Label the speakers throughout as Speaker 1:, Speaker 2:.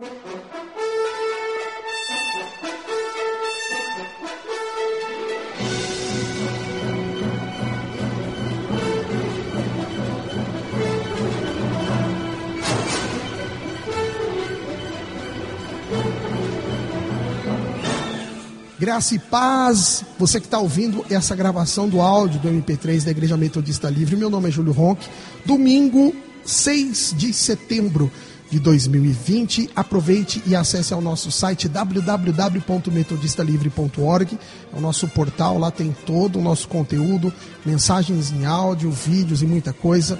Speaker 1: Graça e paz, você que está ouvindo essa gravação do áudio do MP3 da Igreja Metodista Livre. Meu nome é Júlio Ronck. Domingo 6 de setembro de 2020. Aproveite e acesse ao nosso site www.metodistalivre.org. É o nosso portal, lá tem todo o nosso conteúdo, mensagens em áudio, vídeos e muita coisa.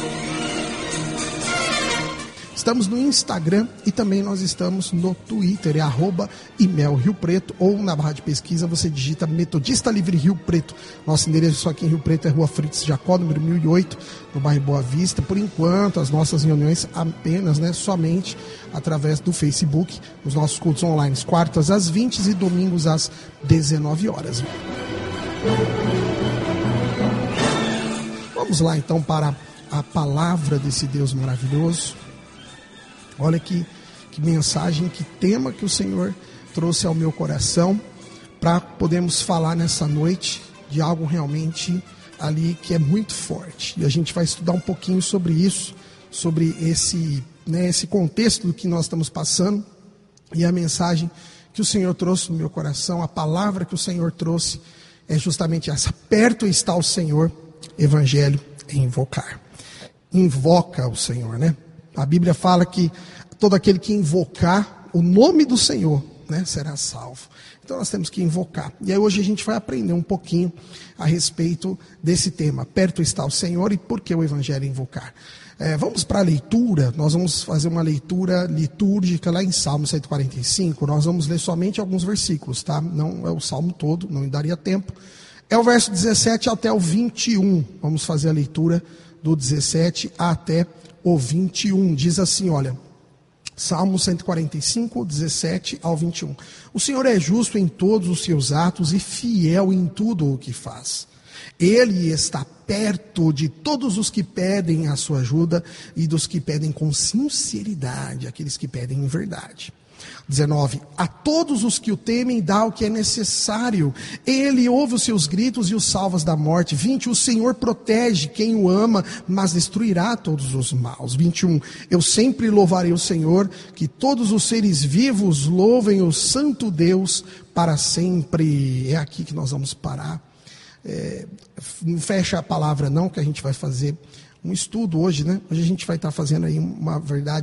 Speaker 1: Estamos no Instagram e também nós estamos no Twitter, @ImelRioPreto, ou na barra de pesquisa você digita Metodista Livre Rio Preto. Nosso endereço aqui em Rio Preto é Rua Fritz Jacó, número 1008, no bairro Boa Vista. Por enquanto, as nossas reuniões apenas, somente através do Facebook, os nossos cultos online, quartas às 20 e domingos às 19 horas. Vamos lá então para a palavra desse Deus maravilhoso. Olha que mensagem, que tema que o Senhor trouxe ao meu coração para podermos falar nessa noite de algo realmente ali que é muito forte. E a gente vai estudar um pouquinho sobre isso, sobre esse contexto do que nós estamos passando. E a mensagem que o Senhor trouxe no meu coração, a palavra que o Senhor trouxe é justamente essa: perto está o Senhor, evangelho é invocar. Invoca o Senhor, A Bíblia fala que todo aquele que invocar o nome do Senhor, será salvo. Então nós temos que invocar. E aí hoje a gente vai aprender um pouquinho a respeito desse tema. Perto está o Senhor e por que o evangelho é invocar. Vamos para a leitura. Nós vamos fazer uma leitura litúrgica lá em Salmo 145. Nós vamos ler somente alguns versículos, tá? Não é o Salmo todo, não daria tempo. É o verso 17 até o 21. Vamos fazer a leitura do 17 até o 21, diz assim, olha, Salmo 145, 17 ao 21. O Senhor é justo em todos os seus atos e fiel em tudo o que faz. Ele está perto de todos os que pedem a sua ajuda e dos que pedem com sinceridade, aqueles que pedem em verdade. 19. A todos os que o temem dá o que é necessário. Ele ouve os seus gritos e os salva da morte. 20. O Senhor protege quem o ama, mas destruirá todos os maus. 21. Eu sempre louvarei o Senhor, que todos os seres vivos louvem o santo Deus para sempre. É aqui que nós vamos parar. Não fecha a palavra não, que a gente vai fazer um estudo hoje, Hoje a gente vai estar fazendo aí uma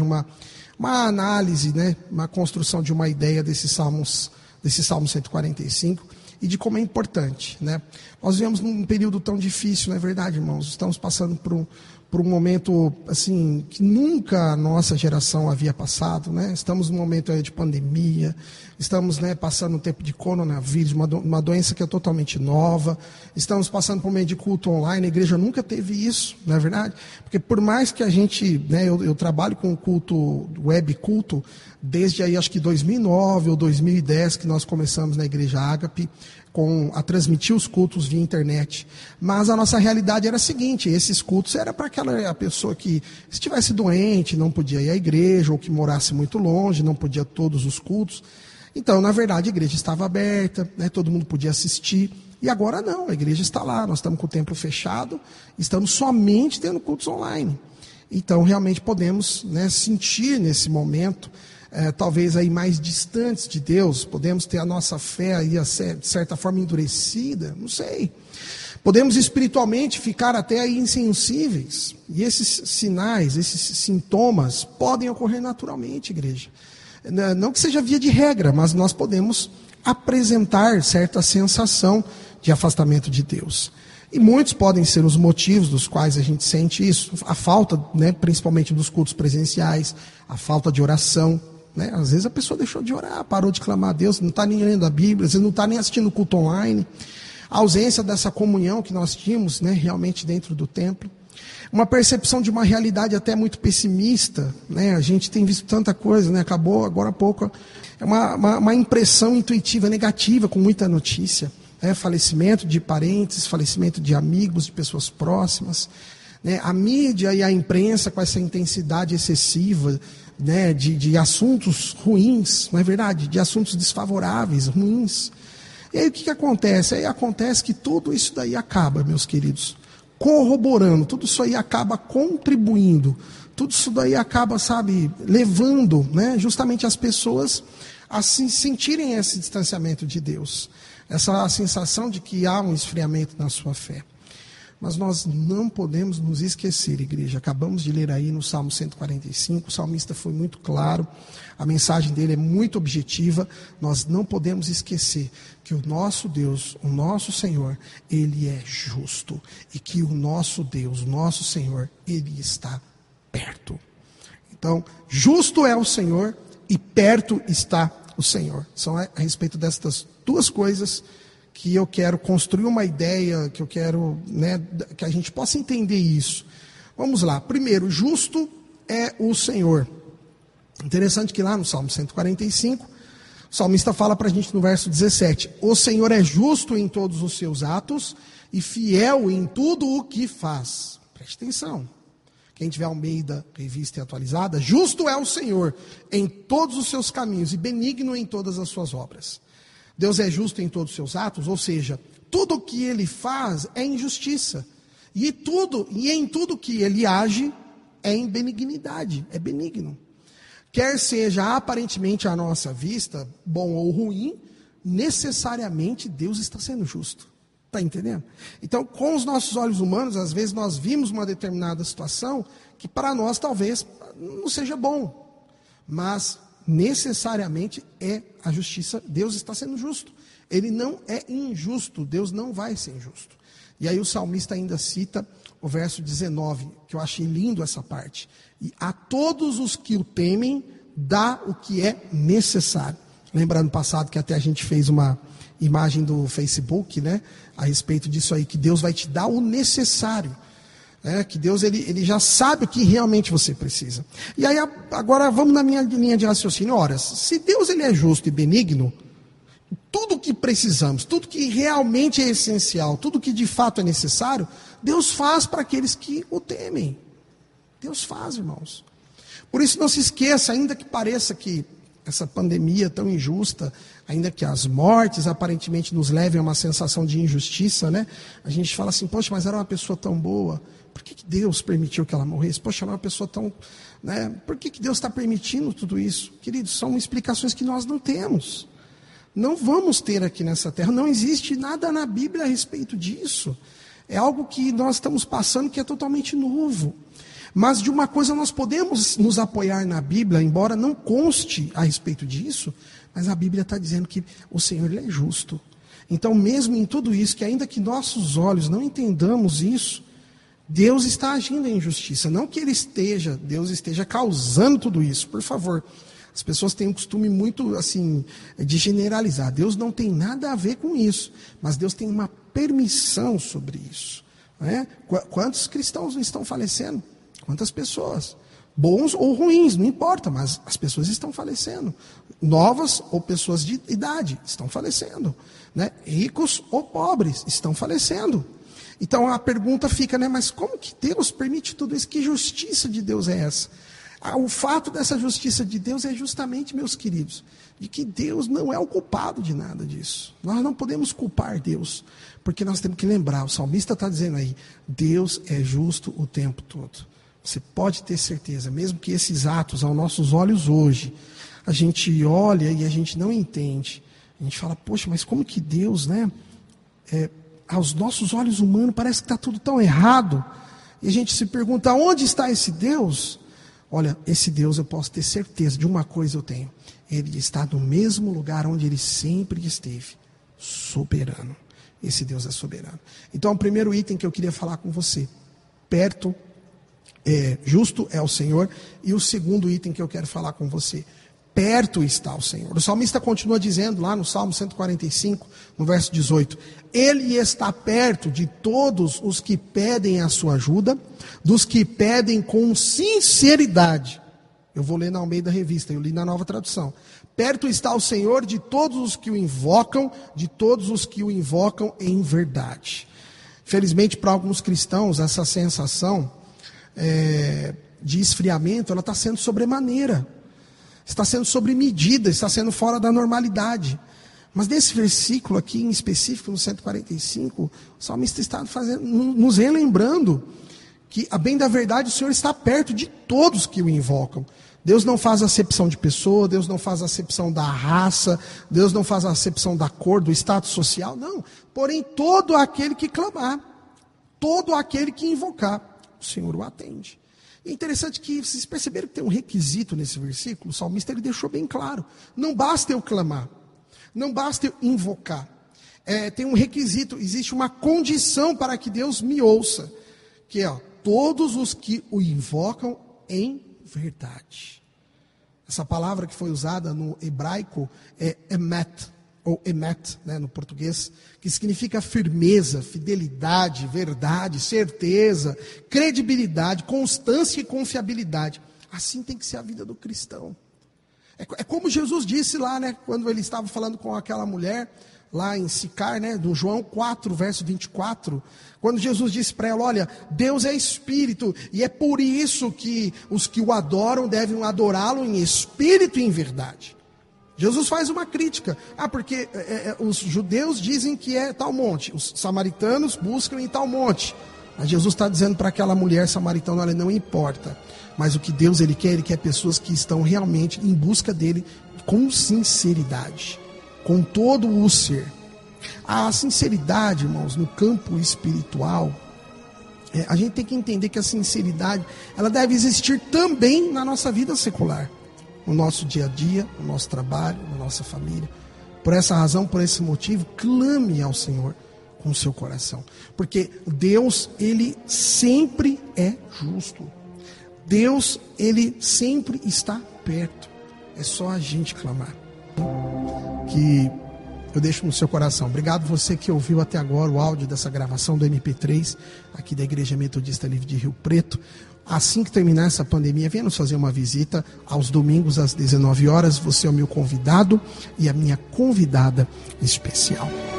Speaker 1: análise, uma construção de uma ideia desse Salmo 145 e de como é importante, Nós vivemos num período tão difícil, não é verdade, irmãos? Estamos passando por um momento assim que nunca a nossa geração havia passado, Estamos num momento de pandemia, estamos passando um tempo de coronavírus, uma doença que é totalmente nova, estamos passando por meio de culto online. A igreja nunca teve isso, não é verdade? Porque por mais que a gente, eu trabalho com culto, web culto, desde aí acho que 2009 ou 2010 que nós começamos na Igreja Ágape a transmitir os cultos via internet. Mas a nossa realidade era a seguinte: esses cultos era para aquela pessoa que estivesse doente, não podia ir à igreja, ou que morasse muito longe, não podia todos os cultos. Então, na verdade, a igreja estava aberta, todo mundo podia assistir. E agora não, a igreja está lá, nós estamos com o templo fechado, estamos somente tendo cultos online. Então, realmente podemos sentir nesse momento, talvez aí mais distantes de Deus, podemos ter a nossa fé aí, de certa forma, endurecida, não sei. Podemos espiritualmente ficar até aí insensíveis. E esses sinais, esses sintomas podem ocorrer naturalmente, igreja. Não que seja via de regra, mas nós podemos apresentar certa sensação de afastamento de Deus. E muitos podem ser os motivos dos quais a gente sente isso. A falta, principalmente dos cultos presenciais, a falta de oração. Às vezes a pessoa deixou de orar, parou de clamar a Deus, não está nem lendo a Bíblia, às vezes não está nem assistindo o culto online. A ausência dessa comunhão que nós tínhamos, realmente dentro do templo. Uma percepção de uma realidade até muito pessimista, A gente tem visto tanta coisa, Acabou agora há pouco. É uma impressão intuitiva negativa, com muita notícia. Falecimento de parentes, falecimento de amigos, de pessoas próximas. A mídia e a imprensa com essa intensidade excessiva né, de assuntos ruins, não é verdade? De assuntos desfavoráveis, ruins. E aí o que acontece? Aí acontece que tudo isso daí acaba, meus queridos, corroborando, tudo isso aí acaba contribuindo, tudo isso daí acaba, sabe, levando, né, justamente as pessoas a se sentirem esse distanciamento de Deus, essa sensação de que há um esfriamento na sua fé. Mas nós não podemos nos esquecer, igreja. Acabamos de ler aí no Salmo 145, o salmista foi muito claro, a mensagem dele é muito objetiva. Nós não podemos esquecer que o nosso Deus, o nosso Senhor, Ele é justo. E que o nosso Deus, o nosso Senhor, Ele está perto. Então, justo é o Senhor e perto está o Senhor. São a respeito destas duas coisas que eu quero construir uma ideia, que eu quero, né, que a gente possa entender isso. Vamos lá. Primeiro, justo é o Senhor. Interessante que lá no Salmo 145, o salmista fala para a gente no verso 17: o Senhor é justo em todos os seus atos e fiel em tudo o que faz. Preste atenção. Quem tiver Almeida, revista e atualizada, justo é o Senhor em todos os seus caminhos e benigno em todas as suas obras. Deus é justo em todos os seus atos, ou seja, tudo o que Ele faz é em justiça. E em tudo que Ele age é em benignidade, é benigno. Quer seja aparentemente à nossa vista, bom ou ruim, necessariamente Deus está sendo justo. Está entendendo? Então, com os nossos olhos humanos, às vezes nós vimos uma determinada situação que para nós talvez não seja bom, mas necessariamente é a justiça. Deus está sendo justo. Ele não é injusto. Deus não vai ser injusto. E aí o salmista ainda cita o verso 19, que eu achei lindo essa parte. E a todos os que o temem, dá o que é necessário. Lembra no passado que até a gente fez uma imagem do Facebook, né, a respeito disso aí, que Deus vai te dar o necessário. Que Deus ele já sabe o que realmente você precisa. E aí agora vamos na minha linha de raciocínio. Ora, se Deus ele é justo e benigno, tudo que precisamos, tudo que realmente é essencial, tudo que de fato é necessário, Deus faz para aqueles que o temem. Deus faz, irmãos. Por isso não se esqueça, ainda que pareça que essa pandemia tão injusta, ainda que as mortes aparentemente nos levem a uma sensação de injustiça, né? A gente fala assim, poxa, mas era uma pessoa tão boa, por que Deus permitiu que ela morresse? Poxa, era uma pessoa tão, né? Por que Deus está permitindo tudo isso? Queridos, são explicações que nós não temos. Não vamos ter aqui nessa terra, não existe nada na Bíblia a respeito disso. É algo que nós estamos passando que é totalmente novo. Mas de uma coisa nós podemos nos apoiar na Bíblia, embora não conste a respeito disso, mas a Bíblia está dizendo que o Senhor ele é justo. Então, mesmo em tudo isso, que ainda que nossos olhos não entendamos isso, Deus está agindo em justiça. Não que Deus esteja causando tudo isso, por favor. As pessoas têm um costume muito assim de generalizar. Deus não tem nada a ver com isso, mas Deus tem uma permissão sobre isso. Né? Quantos cristãos estão falecendo? Quantas pessoas? Bons ou ruins, não importa, mas as pessoas estão falecendo. Novas ou pessoas de idade estão falecendo. Né? Ricos ou pobres estão falecendo. Então a pergunta fica, né, mas como que Deus permite tudo isso? Que justiça de Deus é essa? O fato dessa justiça de Deus é justamente, meus queridos, de que Deus não é o culpado de nada disso. Nós não podemos culpar Deus, porque nós temos que lembrar, o salmista está dizendo aí, Deus é justo o tempo todo. Você pode ter certeza, mesmo que esses atos, aos nossos olhos hoje, a gente olha e a gente não entende. A gente fala, poxa, mas como que Deus, né? Aos nossos olhos humanos parece que está tudo tão errado. E a gente se pergunta, onde está esse Deus? Olha, esse Deus eu posso ter certeza, de uma coisa eu tenho. Ele está no mesmo lugar onde ele sempre esteve, soberano. Esse Deus é soberano. Então, o primeiro item que eu queria falar com você, justo é o Senhor. E o segundo item que eu quero falar com você, perto está o Senhor. O salmista continua dizendo lá no Salmo 145, no verso 18, Ele está perto de todos os que pedem a sua ajuda, dos que pedem com sinceridade. Eu vou ler na Almeida Revista, eu li na Nova Tradução. Perto está o Senhor de todos os que o invocam, de todos os que o invocam em verdade. Felizmente para alguns cristãos essa sensação de esfriamento, ela está sendo sobremaneira. Está sendo sobre medida, está sendo fora da normalidade. Mas nesse versículo aqui em específico, no 145, o salmista está nos relembrando que, a bem da verdade, o Senhor está perto de todos que o invocam. Deus não faz acepção de pessoa, Deus não faz acepção da raça, Deus não faz acepção da cor, do status social, não. Porém, todo aquele que clamar, todo aquele que invocar, o Senhor o atende. É interessante que vocês perceberam que tem um requisito nesse versículo, o salmista ele deixou bem claro. Não basta eu clamar, não basta eu invocar. Tem um requisito, existe uma condição para que Deus me ouça, que é todos os que o invocam em verdade. Essa palavra que foi usada no hebraico é emet, ou emet, né, no português, que significa firmeza, fidelidade, verdade, certeza, credibilidade, constância e confiabilidade. Assim tem que ser a vida do cristão. É como Jesus disse lá, né, quando ele estava falando com aquela mulher, lá em Sicar, né, do João 4, verso 24, quando Jesus disse para ela, olha, Deus é Espírito, e é por isso que os que o adoram devem adorá-lo em Espírito e em verdade. Jesus faz uma crítica, porque os judeus dizem que é tal monte, os samaritanos buscam em tal monte, mas Jesus está dizendo para aquela mulher samaritana, olha, não importa, mas o que Deus ele quer pessoas que estão realmente em busca dele com sinceridade, com todo o ser. A sinceridade, irmãos, no campo espiritual, a gente tem que entender que a sinceridade, ela deve existir também na nossa vida secular, no nosso dia a dia, no nosso trabalho, na nossa família. Por essa razão, por esse motivo, clame ao Senhor com o seu coração, porque Deus, ele sempre é justo. Deus, ele sempre está perto. É só a gente clamar. Que eu deixo no seu coração. Obrigado você que ouviu até agora o áudio dessa gravação do MP3 aqui da Igreja Metodista Livre de Rio Preto. Assim que terminar essa pandemia, venha nos fazer uma visita aos domingos às 19 horas. Você é o meu convidado e a minha convidada especial.